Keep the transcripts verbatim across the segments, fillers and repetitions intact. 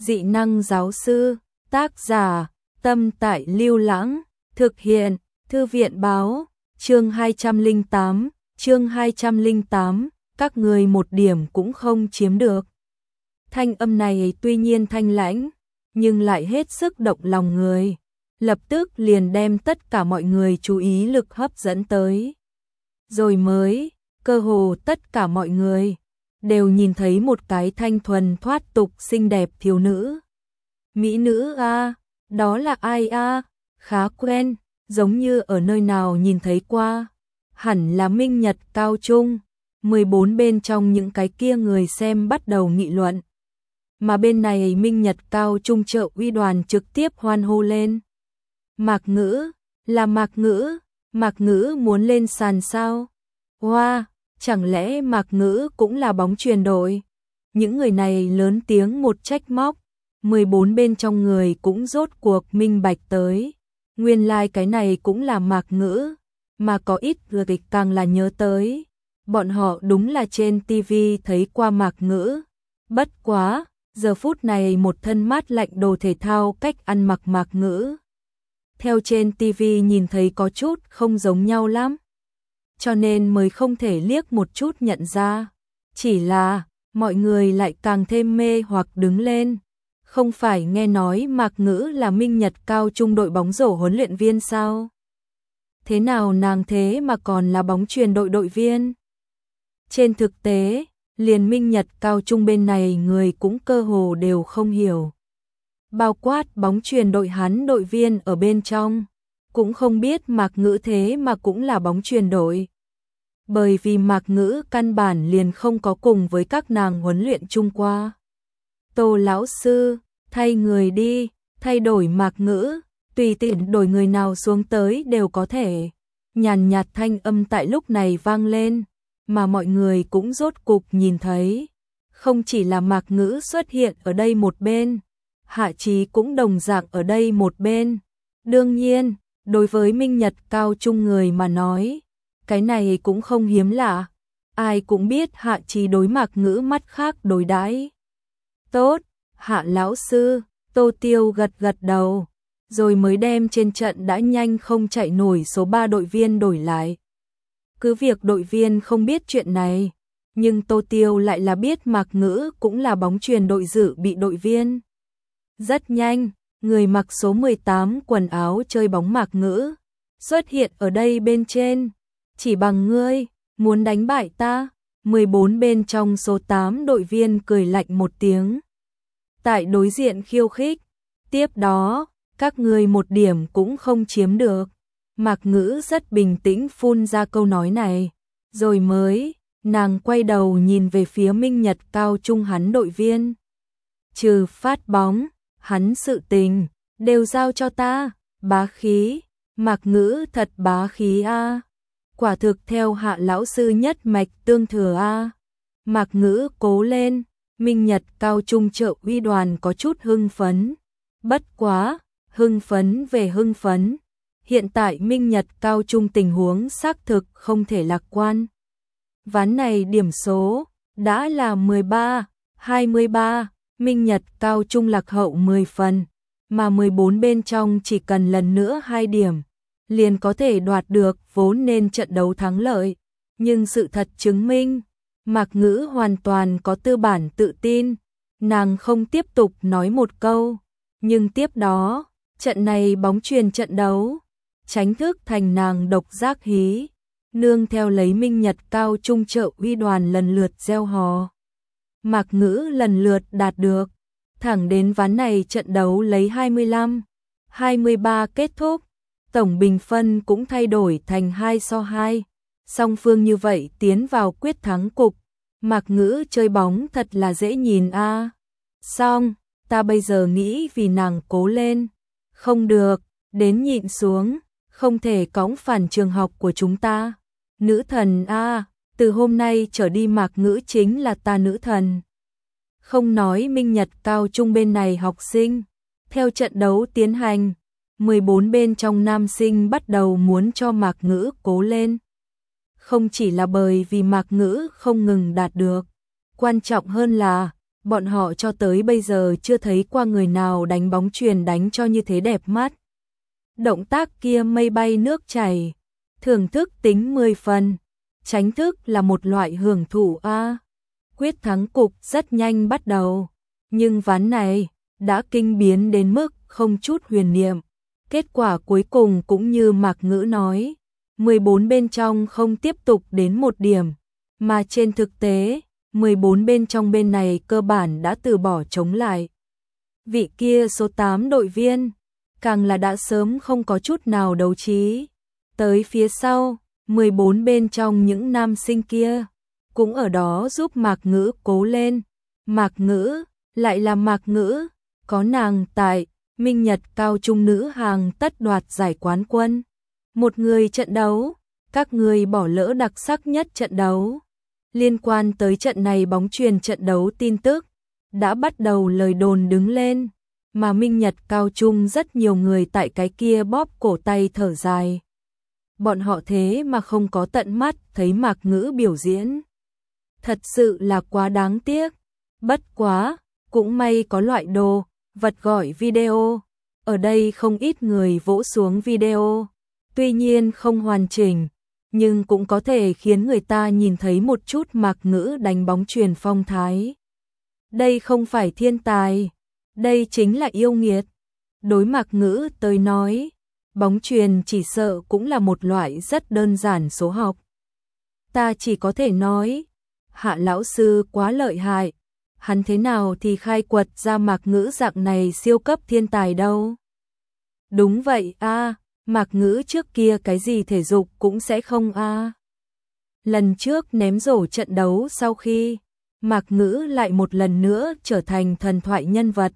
Dị năng giáo sư, tác giả, Tâm Tại Lưu Lãng, thực hiện, Thư viện báo, chương hai trăm lẻ tám, chương hai trăm lẻ tám, các người một điểm cũng không chiếm được. Thanh âm này tuy nhiên thanh lãnh, nhưng lại hết sức động lòng người, lập tức liền đem tất cả mọi người chú ý lực hấp dẫn tới. Rồi mới, cơ hồ tất cả mọi người đều nhìn thấy một cái thanh thuần thoát tục xinh đẹp thiếu nữ. Mỹ nữ a, đó là ai a? Khá quen, giống như ở nơi nào nhìn thấy qua. Hẳn là Minh Nhật Cao Trung. mười bốn bên trong những cái kia người xem bắt đầu nghị luận. Mà bên này Minh Nhật Cao Trung trợ uy đoàn trực tiếp hoan hô lên. Mạc Ngữ, là Mạc Ngữ, Mạc Ngữ muốn lên sàn sao? Wow, chẳng lẽ Mạc Ngữ cũng là bóng chuyền đội? Những người này lớn tiếng một trách móc, mười bốn bên trong người cũng rốt cuộc minh bạch tới. Nguyên lai like cái này cũng là Mạc Ngữ, mà có ít người càng là nhớ tới. Bọn họ đúng là trên ti vi thấy qua Mạc Ngữ. Bất quá, giờ phút này một thân mát lạnh đồ thể thao cách ăn mặc Mạc Ngữ. Theo trên ti vi nhìn thấy có chút không giống nhau lắm. Cho nên mới không thể liếc một chút nhận ra. Chỉ là, mọi người lại càng thêm mê hoặc đứng lên. Không phải nghe nói Mạc Ngữ là Minh Nhật Cao Trung đội bóng rổ huấn luyện viên sao? Thế nào nàng thế mà còn là bóng chuyền đội đội viên? Trên thực tế, liền Minh Nhật Cao Trung bên này người cũng cơ hồ đều không hiểu. Bao quát bóng chuyền đội hắn đội viên ở bên trong, cũng không biết Mạc Ngữ thế mà cũng là bóng chuyền đội. Bởi vì Mạc Ngữ căn bản liền không có cùng với các nàng huấn luyện chung qua. Tô lão sư, thay người đi, thay đổi Mạc Ngữ, tùy tiện đổi người nào xuống tới đều có thể. Nhàn nhạt thanh âm tại lúc này vang lên, mà mọi người cũng rốt cục nhìn thấy. Không chỉ là Mạc Ngữ xuất hiện ở đây một bên, Hạ Chí cũng đồng dạng ở đây một bên. Đương nhiên, đối với Minh Nhật Cao Trung người mà nói, cái này cũng không hiếm lạ. Ai cũng biết Hạ Chí đối Mạc Ngữ mắt khác đối đãi. Tốt, Hạ lão sư, Tô Tiêu gật gật đầu, rồi mới đem trên trận đã nhanh không chạy nổi số ba đội viên đổi lại. Cứ việc đội viên không biết chuyện này, nhưng Tô Tiêu lại là biết Mạc Ngữ cũng là bóng chuyền đội dự bị đội viên. Rất nhanh, người mặc số mười tám quần áo chơi bóng Mạc Ngữ xuất hiện ở đây bên trên. Chỉ bằng ngươi, muốn đánh bại ta? mười bốn bên trong số tám đội viên cười lạnh một tiếng. Tại đối diện khiêu khích, tiếp đó, các ngươi một điểm cũng không chiếm được. Mạc Ngữ rất bình tĩnh phun ra câu nói này, rồi mới, nàng quay đầu nhìn về phía Minh Nhật Cao Trung hắn đội viên. Trừ phát bóng, hắn sự tình, đều giao cho ta, bá khí, Mạc Ngữ thật bá khí a. Quả thực theo Hạ lão sư nhất mạch tương thừa a. Mạc Ngữ cố lên, Minh Nhật Cao Trung trợ uy đoàn có chút hưng phấn. Bất quá, hưng phấn về hưng phấn. Hiện tại Minh Nhật Cao Trung tình huống xác thực không thể lạc quan. Ván này điểm số đã là mười ba, hai mươi ba, Minh Nhật Cao Trung lạc hậu mười phần, mà mười bốn bên trong chỉ cần lần nữa hai điểm, liền có thể đoạt được vốn nên trận đấu thắng lợi. Nhưng sự thật chứng minh, Mạc Ngữ hoàn toàn có tư bản tự tin, nàng không tiếp tục nói một câu, nhưng tiếp đó, trận này bóng chuyền trận đấu, tránh thức thành nàng độc giác hí, nương theo lấy Minh Nhật Cao Trung trợ uy đoàn lần lượt gieo hò. Mạc Ngữ lần lượt đạt được, thẳng đến ván này trận đấu lấy hai mươi lăm, hai mươi ba kết thúc, tổng bình phân cũng thay đổi thành hai so hai, song phương như vậy tiến vào quyết thắng cục. Mạc Ngữ chơi bóng thật là dễ nhìn a. À. Xong, ta bây giờ nghĩ vì nàng cố lên, không được, đến nhịn xuống, không thể cõng phản trường học của chúng ta. Nữ thần a, à, từ hôm nay trở đi Mạc Ngữ chính là ta nữ thần. Không nói Minh Nhật Cao Trung bên này học sinh, theo trận đấu tiến hành, mười bốn bên trong nam sinh bắt đầu muốn cho Mạc Ngữ cố lên. Không chỉ là bởi vì Mạc Ngữ không ngừng đạt được, quan trọng hơn là bọn họ cho tới bây giờ chưa thấy qua người nào đánh bóng chuyền đánh cho như thế đẹp mắt. Động tác kia mây bay nước chảy, thưởng thức tính mười phần, tránh thức là một loại hưởng thụ a. Quyết thắng cục rất nhanh bắt đầu, nhưng ván này đã kinh biến đến mức không chút huyền niệm. Kết quả cuối cùng cũng như Mạc Ngữ nói, mười bốn bên trong không tiếp tục đến một điểm, mà trên thực tế, mười bốn bên trong bên này cơ bản đã từ bỏ chống lại. Vị kia số tám đội viên, càng là đã sớm không có chút nào đấu trí. Tới phía sau, mười bốn bên trong những nam sinh kia, cũng ở đó giúp Mạc Ngữ cố lên. Mạc Ngữ, lại là Mạc Ngữ, có nàng tại, Minh Nhật cao trung nữ hàng tất đoạt giải quán quân. Một người trận đấu, các người bỏ lỡ đặc sắc nhất trận đấu. Liên quan tới trận này bóng chuyền trận đấu tin tức, đã bắt đầu lời đồn đứng lên, mà Minh Nhật cao trung rất nhiều người tại cái kia bóp cổ tay thở dài. Bọn họ thế mà không có tận mắt thấy Mạc Ngữ biểu diễn. Thật sự là quá đáng tiếc. Bất quá, cũng may có loại đồ, vật gọi video. Ở đây không ít người vỗ xuống video. Tuy nhiên không hoàn chỉnh, nhưng cũng có thể khiến người ta nhìn thấy một chút Mạc Ngữ đánh bóng chuyền phong thái. Đây không phải thiên tài, đây chính là yêu nghiệt. Đối Mạc Ngữ tới nói, bóng chuyền chỉ sợ cũng là một loại rất đơn giản số học. Ta chỉ có thể nói, Hạ lão sư quá lợi hại, hắn thế nào thì khai quật ra Mạc Ngữ dạng này siêu cấp thiên tài đâu. Đúng vậy a, Mạc Ngữ trước kia cái gì thể dục cũng sẽ không a. Lần trước ném rổ trận đấu sau khi, Mạc Ngữ lại một lần nữa trở thành thần thoại nhân vật.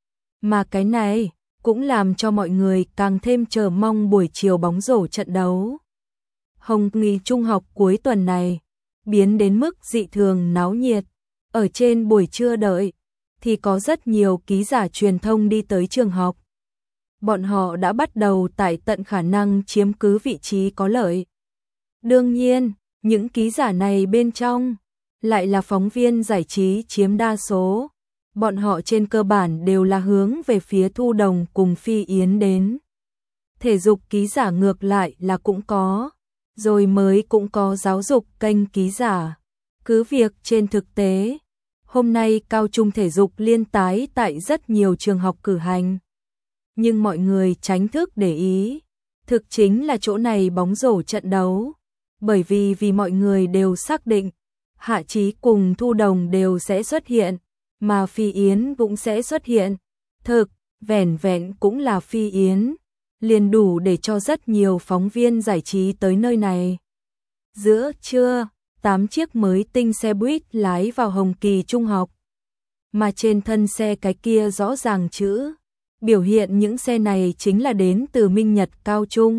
Mà cái này cũng làm cho mọi người càng thêm chờ mong buổi chiều bóng rổ trận đấu. Hồng Nghi trung học cuối tuần này, biến đến mức dị thường náo nhiệt. Ở trên buổi trưa đợi, thì có rất nhiều ký giả truyền thông đi tới trường học. Bọn họ đã bắt đầu tại tận khả năng chiếm cứ vị trí có lợi. Đương nhiên, những ký giả này bên trong, lại là phóng viên giải trí chiếm đa số. Bọn họ trên cơ bản đều là hướng về phía Thu Đồng cùng Phi Yến đến. Thể dục ký giả ngược lại là cũng có, rồi mới cũng có giáo dục kênh ký giả. Cứ việc trên thực tế, hôm nay cao trung thể dục liên tái tại rất nhiều trường học cử hành. Nhưng mọi người tránh thức để ý, thực chính là chỗ này bóng rổ trận đấu. Bởi vì vì mọi người đều xác định, Hạ Chí cùng Thu Đồng đều sẽ xuất hiện, mà Phi Yến cũng sẽ xuất hiện. Thực, vẻn vẹn cũng là Phi Yến, liền đủ để cho rất nhiều phóng viên giải trí tới nơi này. Giữa trưa, tám chiếc mới tinh xe buýt lái vào Hồng Kỳ Trung học. Mà trên thân xe cái kia rõ ràng chữ, biểu hiện những xe này chính là đến từ Minh Nhật Cao Trung.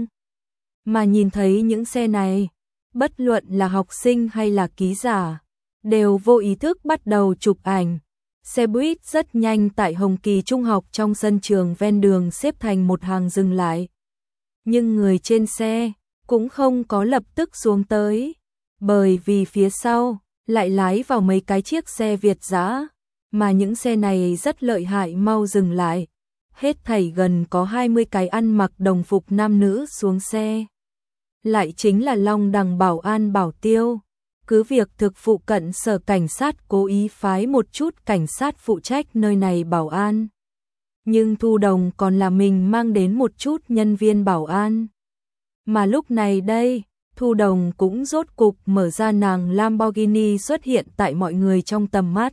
Mà nhìn thấy những xe này, bất luận là học sinh hay là ký giả, đều vô ý thức bắt đầu chụp ảnh. Xe buýt rất nhanh tại Hồng Kỳ Trung học trong sân trường ven đường xếp thành một hàng dừng lại. Nhưng người trên xe cũng không có lập tức xuống tới, bởi vì phía sau lại lái vào mấy cái chiếc xe Việt dã, mà những xe này rất lợi hại mau dừng lại. Hết thảy gần có hai mươi cái ăn mặc đồng phục nam nữ xuống xe. Lại chính là Long Đằng Bảo An Bảo Tiêu. Cứ việc thực phụ cận sở cảnh sát cố ý phái một chút cảnh sát phụ trách nơi này bảo an. Nhưng Thu Đồng còn là mình mang đến một chút nhân viên bảo an. Mà lúc này đây, Thu Đồng cũng rốt cục mở ra nàng Lamborghini xuất hiện tại mọi người trong tầm mắt.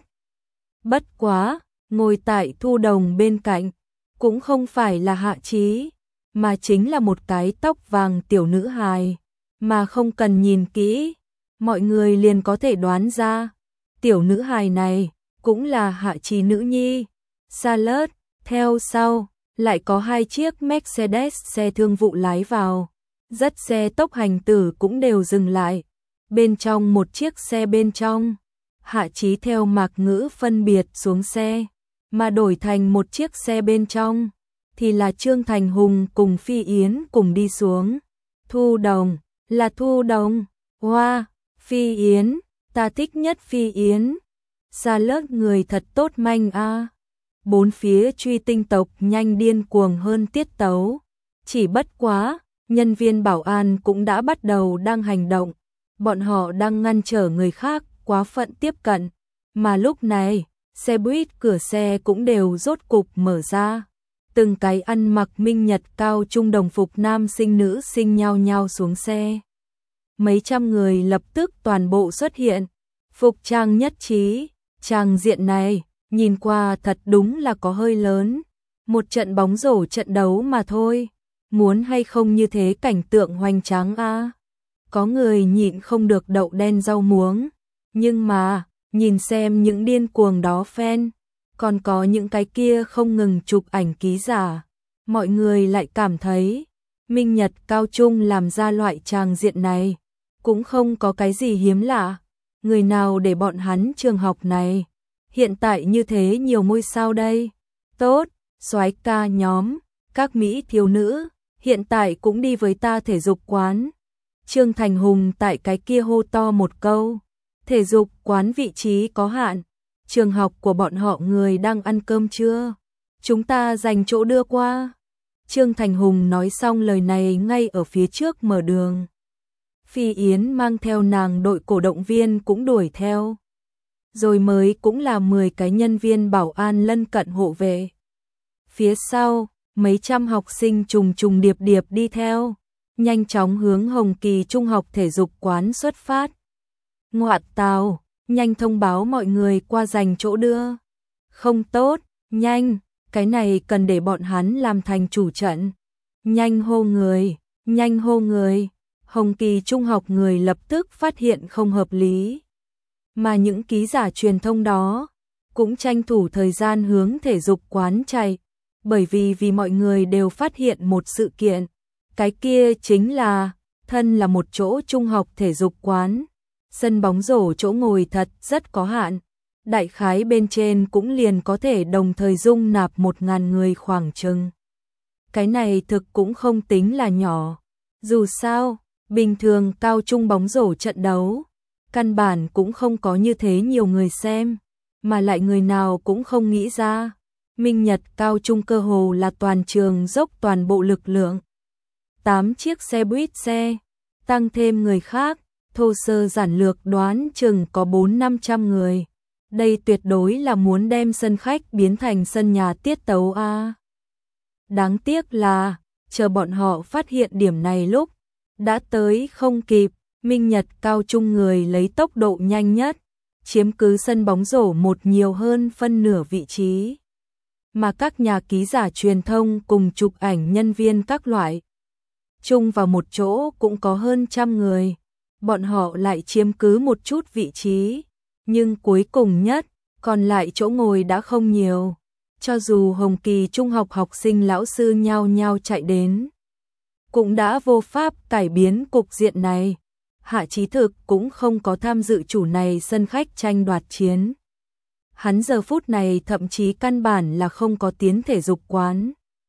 Bất quá, ngồi tại Thu Đồng bên cạnh, cũng không phải là Hạ Chí, mà chính là một cái tóc vàng tiểu nữ hài, mà không cần nhìn kỹ, mọi người liền có thể đoán ra, tiểu nữ hài này cũng là Hạ Chí nữ nhi. Charlotte, theo sau, lại có hai chiếc Mercedes xe thương vụ lái vào, rất xe tốc hành tử cũng đều dừng lại. Bên trong một chiếc xe bên trong, Hạ Chí theo Mạc Ngữ phân biệt xuống xe, mà đổi thành một chiếc xe bên trong, thì là Trương Thành Hùng cùng Phi Yến cùng đi xuống. Thu Đồng, là Thu Đồng, hoa, wow, Phi Yến, ta thích nhất Phi Yến. Xa lớt người thật tốt manh a. Bốn phía truy tinh tộc nhanh điên cuồng hơn tiết tấu. Chỉ bất quá, nhân viên bảo an cũng đã bắt đầu đang hành động. Bọn họ đang ngăn trở người khác quá phận tiếp cận. Mà lúc này, xe buýt cửa xe cũng đều rốt cục mở ra. Từng cái ăn mặc minh nhật cao trung đồng phục nam sinh nữ sinh nhao nhao xuống xe. Mấy trăm người lập tức toàn bộ xuất hiện. Phục trang nhất trí, trang diện này, nhìn qua thật đúng là có hơi lớn. Một trận bóng rổ trận đấu mà thôi. Muốn hay không như thế cảnh tượng hoành tráng a. Có người nhịn không được đậu đen rau muống. Nhưng mà, nhìn xem những điên cuồng đó fan, còn có những cái kia không ngừng chụp ảnh ký giả. Mọi người lại cảm thấy, Minh Nhật cao trung làm ra loại tràng diện này, cũng không có cái gì hiếm lạ. Người nào để bọn hắn trường học này, hiện tại như thế nhiều ngôi sao đây. Tốt, soái ca nhóm, các Mỹ thiếu nữ, hiện tại cũng đi với ta thể dục quán. Trương Thành Hùng tại cái kia hô to một câu. Thể dục quán vị trí có hạn. Trường học của bọn họ người đang ăn cơm trưa. Chúng ta dành chỗ đưa qua. Trương Thành Hùng nói xong lời này ngay ở phía trước mở đường. Phi Yến mang theo nàng đội cổ động viên cũng đuổi theo. Rồi mới cũng là mười cái nhân viên bảo an lân cận hộ vệ. Phía sau, mấy trăm học sinh trùng trùng điệp điệp đi theo. Nhanh chóng hướng Hồng Kỳ Trung học thể dục quán xuất phát. Ngoạn tào, nhanh thông báo mọi người qua dành chỗ đưa. Không tốt, nhanh, cái này cần để bọn hắn làm thành chủ trận. Nhanh hô người, nhanh hô người. Hồng Kỳ Trung học người lập tức phát hiện không hợp lý. Mà những ký giả truyền thông đó cũng tranh thủ thời gian hướng thể dục quán chạy. Bởi vì vì mọi người đều phát hiện một sự kiện. Cái kia chính là, thân là một chỗ trung học thể dục quán. Sân bóng rổ chỗ ngồi thật rất có hạn. Đại khái bên trên cũng liền có thể đồng thời dung nạp một ngàn người khoảng chừng. Cái này thực cũng không tính là nhỏ. Dù sao, bình thường cao trung bóng rổ trận đấu, căn bản cũng không có như thế nhiều người xem. Mà lại người nào cũng không nghĩ ra. Minh Nhật cao trung cơ hồ là toàn trường dốc toàn bộ lực lượng. Tám chiếc xe buýt xe, tăng thêm người khác. Thô sơ giản lược đoán chừng có bốn năm trăm người. Đây tuyệt đối là muốn đem sân khách biến thành sân nhà tiết tấu a. Đáng tiếc là, chờ bọn họ phát hiện điểm này lúc, đã tới không kịp. Minh Nhật cao trung người lấy tốc độ nhanh nhất, chiếm cứ sân bóng rổ một nhiều hơn phân nửa vị trí. Mà các nhà ký giả truyền thông cùng chụp ảnh nhân viên các loại, chung vào một chỗ cũng có hơn trăm người. Bọn họ lại chiếm cứ một chút vị trí, nhưng cuối cùng nhất, còn lại chỗ ngồi đã không nhiều. Cho dù Hồng Kỳ Trung học học sinh lão sư nhao nhao chạy đến, cũng đã vô pháp cải biến cục diện này. Hạ Chí Thực cũng không có tham dự chủ này sân khách tranh đoạt chiến. Hắn giờ phút này thậm chí căn bản là không có tiến thể dục quán.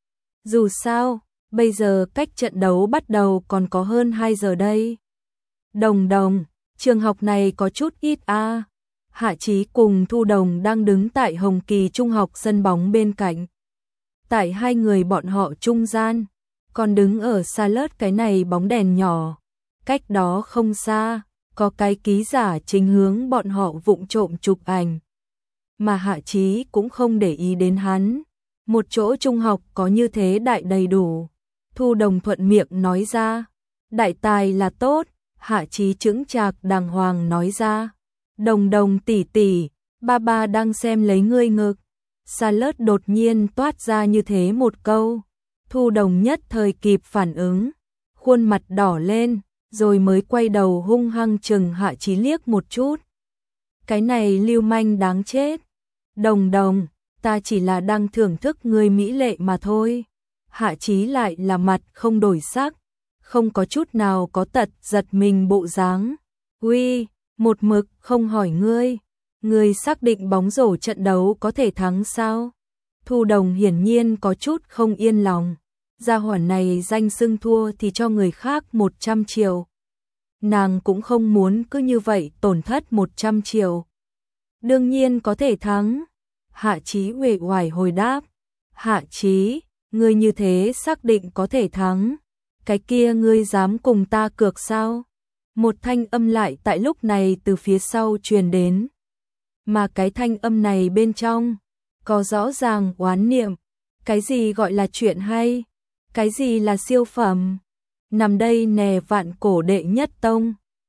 Dù sao, bây giờ cách trận đấu bắt đầu còn có hơn hai giờ đây. Đồng đồng, trường học này có chút ít a. À. Hạ Chí cùng Thu Đồng đang đứng tại Hồng Kỳ Trung học sân bóng bên cạnh. Tại hai người bọn họ trung gian, còn đứng ở xa lớt cái này bóng đèn nhỏ. Cách đó không xa, có cái ký giả chính hướng bọn họ vụng trộm chụp ảnh. Mà Hạ Chí cũng không để ý đến hắn. Một chỗ trung học có như thế đại đầy đủ. Thu Đồng thuận miệng nói ra. Đại tài là tốt. Hạ Chí chững chạc đàng hoàng nói ra. Đồng đồng tỷ tỷ, ba ba đang xem lấy ngươi ngực. Xa lớt đột nhiên toát ra như thế một câu. Thu Đồng nhất thời kịp phản ứng. Khuôn mặt đỏ lên, rồi mới quay đầu hung hăng chừng Hạ Chí liếc một chút. Cái này lưu manh đáng chết. Đồng đồng, ta chỉ là đang thưởng thức ngươi mỹ lệ mà thôi. Hạ Chí lại là mặt không đổi sắc. Không có chút nào có tật giật mình bộ dáng. Uy, một mực không hỏi ngươi. Ngươi xác định bóng rổ trận đấu có thể thắng sao? Thu Đồng hiển nhiên có chút không yên lòng. Gia hỏa này danh xưng thua thì cho người khác một trăm triệu. Nàng cũng không muốn cứ như vậy tổn thất một trăm triệu. Đương nhiên có thể thắng. Hạ Chí uể oải hồi đáp. Hạ Chí, ngươi như thế xác định có thể thắng. Cái kia ngươi dám cùng ta cược sao? Một thanh âm lại tại lúc này từ phía sau truyền đến. Mà cái thanh âm này bên trong, có rõ ràng oán niệm. Cái gì gọi là chuyện hay? Cái gì là siêu phẩm? Nằm đây nè vạn cổ đệ nhất tông.